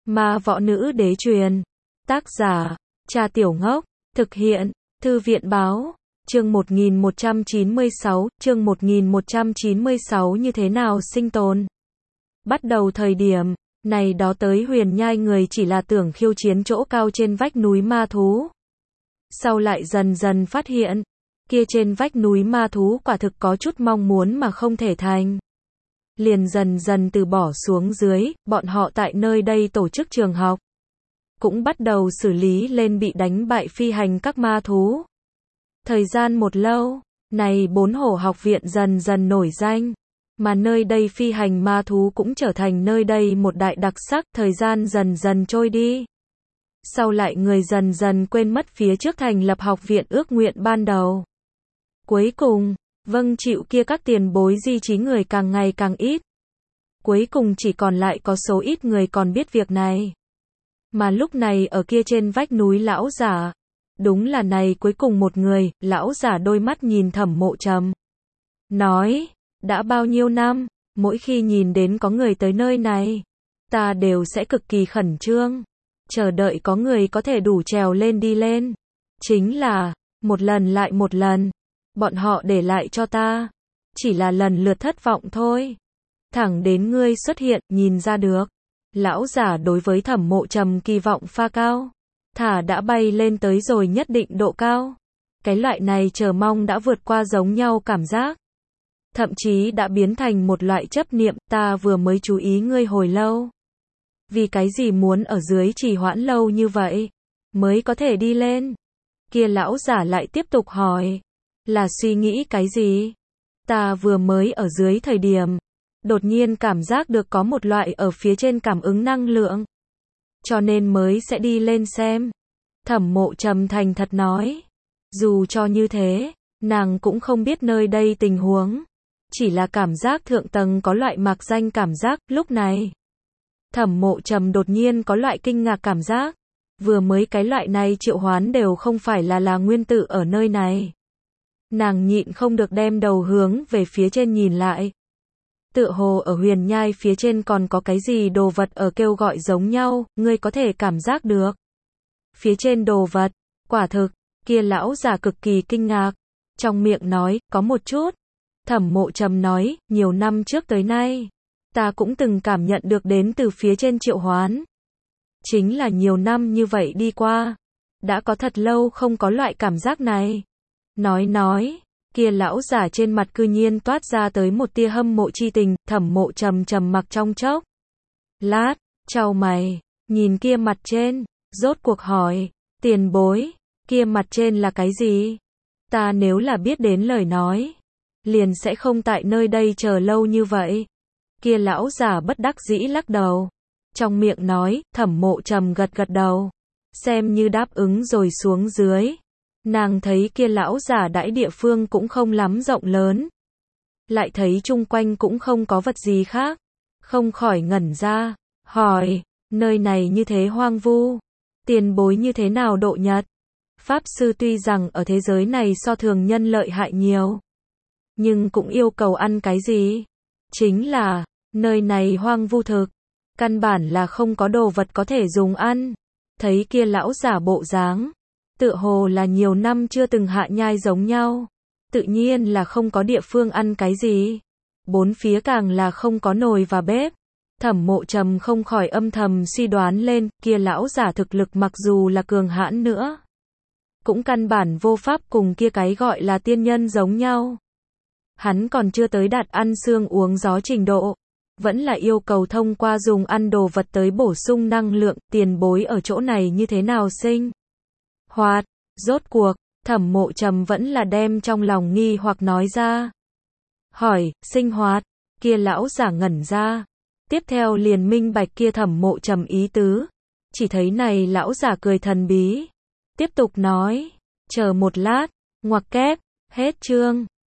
Ma Võ Nữ Đế truyền. Tác giả, Cha Tiểu Ngốc. Thực hiện, Thư viện Báo. Chương 1196, chương 1196 như thế nào sinh tồn. Bắt đầu thời điểm này đó tới Huyền Nhai người chỉ là tưởng khiêu chiến chỗ cao trên vách núi ma thú. Sau lại dần dần phát hiện, kia trên vách núi ma thú quả thực có chút mong muốn mà không thể thành. Liền dần dần từ bỏ xuống dưới, bọn họ tại nơi đây tổ chức trường học. Cũng bắt đầu xử lý lên bị đánh bại phi hành các ma thú. Thời gian một lâu, này 4 hổ học viện dần dần nổi danh. Mà nơi đây phi hành ma thú cũng trở thành nơi đây một đại đặc sắc, thời gian dần dần trôi đi. Sau lại người dần dần quên mất phía trước thành lập học viện ước nguyện ban đầu. Cuối cùng, vâng chịu kia các tiền bối di trí người càng ngày càng ít. Cuối cùng chỉ còn lại có số ít người còn biết việc này. Mà lúc này ở kia trên vách núi lão giả, đúng là này cuối cùng một người, lão giả đôi mắt nhìn Thẩm Mộ Trầm. Nói, đã bao nhiêu năm, mỗi khi nhìn đến có người tới nơi này, ta đều sẽ cực kỳ khẩn trương, chờ đợi có người có thể đủ trèo lên đi lên. Chính là, một lần lại một lần, bọn họ để lại cho ta, chỉ là lần lượt thất vọng thôi. Thẳng đến ngươi xuất hiện, nhìn ra được. Lão giả đối với Thẩm Mộ Trầm kỳ vọng pha cao, thả đã bay lên tới rồi nhất định độ cao. Cái loại này chờ mong đã vượt qua giống nhau cảm giác. Thậm chí đã biến thành một loại chấp niệm, ta vừa mới chú ý ngươi hồi lâu. Vì cái gì muốn ở dưới trì hoãn lâu như vậy, mới có thể đi lên? Kia lão giả lại tiếp tục hỏi, là suy nghĩ cái gì? Ta vừa mới ở dưới thời điểm, đột nhiên cảm giác được có một loại ở phía trên cảm ứng năng lượng. Cho nên mới sẽ đi lên xem. Thẩm Mộ Trầm thành thật nói. Dù cho như thế, nàng cũng không biết nơi đây tình huống. Chỉ là cảm giác thượng tầng có loại mạc danh cảm giác, lúc này. Thẩm Mộ Trầm đột nhiên có loại kinh ngạc cảm giác. Vừa mới cái loại này triệu hoán đều không phải là nguyên tử ở nơi này. Nàng nhịn không được đem đầu hướng về phía trên nhìn lại. Tựa hồ ở Huyền Nhai phía trên còn có cái gì đồ vật ở kêu gọi giống nhau, ngươi có thể cảm giác được. Phía trên đồ vật, quả thực, kia lão giả cực kỳ kinh ngạc. Trong miệng nói, có một chút. Thẩm Mộ Trầm nói, nhiều năm trước tới nay, ta cũng từng cảm nhận được đến từ phía trên triệu hoán. Chính là nhiều năm như vậy đi qua, đã có thật lâu không có loại cảm giác này. Nói, kia lão giả trên mặt cư nhiên toát ra tới một tia hâm mộ chi tình. Thẩm Mộ Trầm trầm mặc trong chốc lát, chau mày, nhìn kia mặt trên, rốt cuộc hỏi, tiền bối, kia mặt trên là cái gì? Ta nếu là biết đến lời nói, liền sẽ không tại nơi đây chờ lâu như vậy. Kia lão giả bất đắc dĩ lắc đầu, trong miệng nói. Thẩm Mộ Trầm gật gật đầu, xem như đáp ứng rồi xuống dưới. Nàng thấy kia lão giả đãi địa phương cũng không lắm rộng lớn, lại thấy chung quanh cũng không có vật gì khác, không khỏi ngẩn ra, hỏi, nơi này như thế hoang vu, tiền bối như thế nào độ nhật? Pháp sư tuy rằng ở thế giới này so thường nhân lợi hại nhiều, nhưng cũng yêu cầu ăn cái gì? Chính là, nơi này hoang vu thực, căn bản là không có đồ vật có thể dùng ăn. Thấy kia lão giả bộ dáng, tựa hồ là nhiều năm chưa từng hạ nhai giống nhau, tự nhiên là không có địa phương ăn cái gì. Bốn phía càng là không có nồi và bếp. Thẩm Mộ Trầm không khỏi âm thầm suy đoán lên, kia lão giả thực lực mặc dù là cường hãn nữa, cũng căn bản vô pháp cùng kia cái gọi là tiên nhân giống nhau. Hắn còn chưa tới đạt ăn xương uống gió trình độ, vẫn là yêu cầu thông qua dùng ăn đồ vật tới bổ sung năng lượng. Tiền bối ở chỗ này như thế nào sinh hoạt? Rốt cuộc, Thẩm Mộ Trầm vẫn là đem trong lòng nghi hoặc nói ra. Hỏi, sinh hoạt? Kia lão giả ngẩn ra, tiếp theo liền minh bạch kia Thẩm Mộ Trầm ý tứ. Chỉ thấy này lão giả cười thần bí, tiếp tục nói, chờ một lát, ngoặc kép, hết chương.